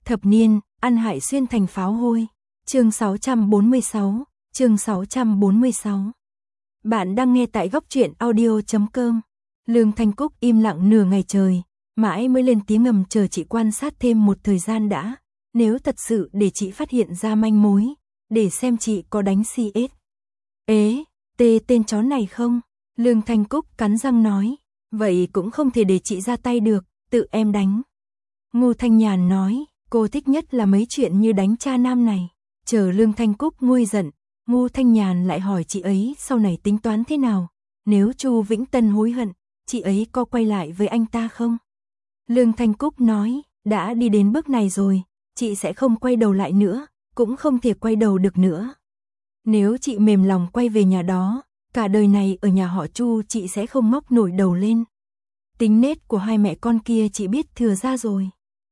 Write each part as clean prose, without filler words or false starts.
Thập niên, ăn hại xuyên thành pháo hôi. Chương 646, chương 646. Bạn đang nghe tại góc truyện audio.com. Lương Thanh Cúc im lặng nửa ngày trời, mãi mới lên tiếng ngầm chờ chị quan sát thêm một thời gian đã. Nếu thật sự để chị phát hiện ra manh mối, để xem chị có đánh CS. Ế, tên chó này không? Lương Thanh Cúc cắn răng nói. Vậy cũng không thể để chị ra tay được, tự em đánh. Ngô Thanh Nhàn nói, cô thích nhất là mấy chuyện như đánh cha nam này. Chờ Lương Thanh Cúc nguôi giận, Ngô Thanh Nhàn lại hỏi chị ấy sau này tính toán thế nào. Nếu Chu Vĩnh Tân hối hận, chị ấy có quay lại với anh ta không? Lương Thanh Cúc nói, đã đi đến bước này rồi, chị sẽ không quay đầu lại nữa, cũng không thể quay đầu được nữa. Nếu chị mềm lòng quay về nhà đó, cả đời này ở nhà họ Chu chị sẽ không móc nổi đầu lên. Tính nết của hai mẹ con kia chị biết thừa ra rồi.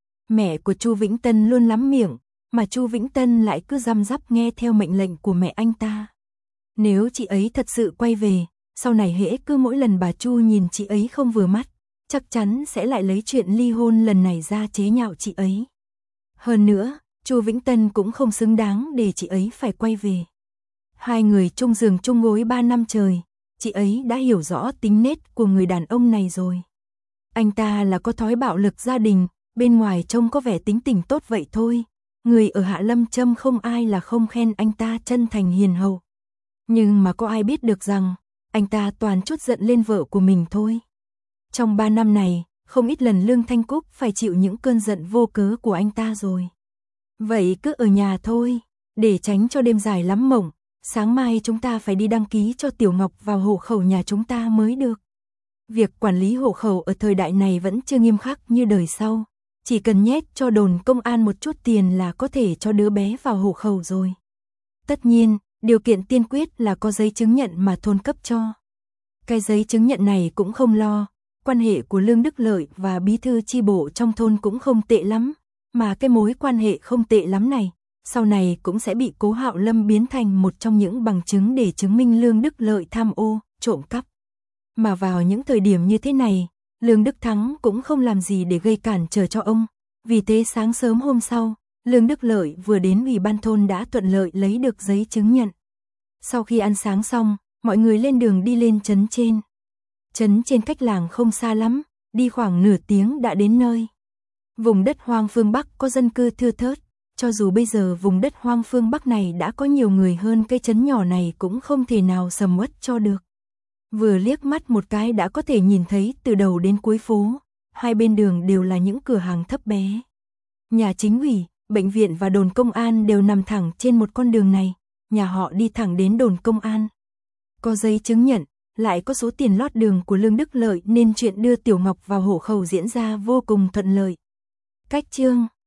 Mẹ của Chu Vĩnh Tân luôn lắm miệng, mà Chu Vĩnh Tân lại cứ răm rắp nghe theo mệnh lệnh của mẹ anh ta. Nếu chị ấy thật sự quay về, sau này hễ cứ mỗi lần bà Chu nhìn chị ấy không vừa mắt, chắc chắn sẽ lại lấy chuyện ly hôn lần này ra chế nhạo chị ấy. Hơn nữa, Chu Vĩnh Tân cũng không xứng đáng để chị ấy phải quay về. Hai người chung giường chung gối 3 năm trời, chị ấy đã hiểu rõ tính nết của người đàn ông này rồi. Anh ta là có thói bạo lực gia đình, bên ngoài trông có vẻ tính tình tốt vậy thôi. Người ở Hạ Lâm Châm không ai là không khen anh ta chân thành hiền hậu. Nhưng mà có ai biết được rằng, anh ta toàn chút giận lên vợ của mình thôi. Trong 3 năm này, không ít lần Lương Thanh Cúc phải chịu những cơn giận vô cớ của anh ta rồi. Vậy cứ ở nhà thôi, để tránh cho đêm dài lắm mộng. Sáng mai chúng ta phải đi đăng ký cho Tiểu Ngọc vào hộ khẩu nhà chúng ta mới được. Việc quản lý hộ khẩu ở thời đại này vẫn chưa nghiêm khắc như đời sau. Chỉ cần nhét cho đồn công an một chút tiền là có thể cho đứa bé vào hộ khẩu rồi. Tất nhiên, điều kiện tiên quyết là có giấy chứng nhận mà thôn cấp cho. Cái giấy chứng nhận này cũng không lo, quan hệ của Lương Đức Lợi và bí thư chi bộ trong thôn cũng không tệ lắm, mà cái mối quan hệ không tệ lắm này, sau này cũng sẽ bị Cố Hạo Lâm biến thành một trong những bằng chứng để chứng minh Lương Đức Lợi tham ô, trộm cắp. Mà vào những thời điểm như thế này, Lương Đức Thắng cũng không làm gì để gây cản trở cho ông. Vì thế sáng sớm hôm sau, Lương Đức Lợi vừa đến ủy ban thôn đã thuận lợi lấy được giấy chứng nhận. Sau khi ăn sáng xong, mọi người lên đường đi lên trấn trên. Trấn trên cách làng không xa lắm, đi khoảng nửa tiếng đã đến nơi. Vùng đất hoang phương Bắc có dân cư thưa thớt, cho dù bây giờ vùng đất hoang phương Bắc này đã có nhiều người hơn cái trấn nhỏ này cũng không thể nào sầm uất cho được. Vừa liếc mắt một cái đã có thể nhìn thấy từ đầu đến cuối phố, hai bên đường đều là những cửa hàng thấp bé. Nhà chính ủy, bệnh viện và đồn công an đều nằm thẳng trên một con đường này, nhà họ đi thẳng đến đồn công an. Có giấy chứng nhận, lại có số tiền lót đường của Lương Đức Lợi nên chuyện đưa Tiểu Ngọc vào hộ khẩu diễn ra vô cùng thuận lợi. Cách chương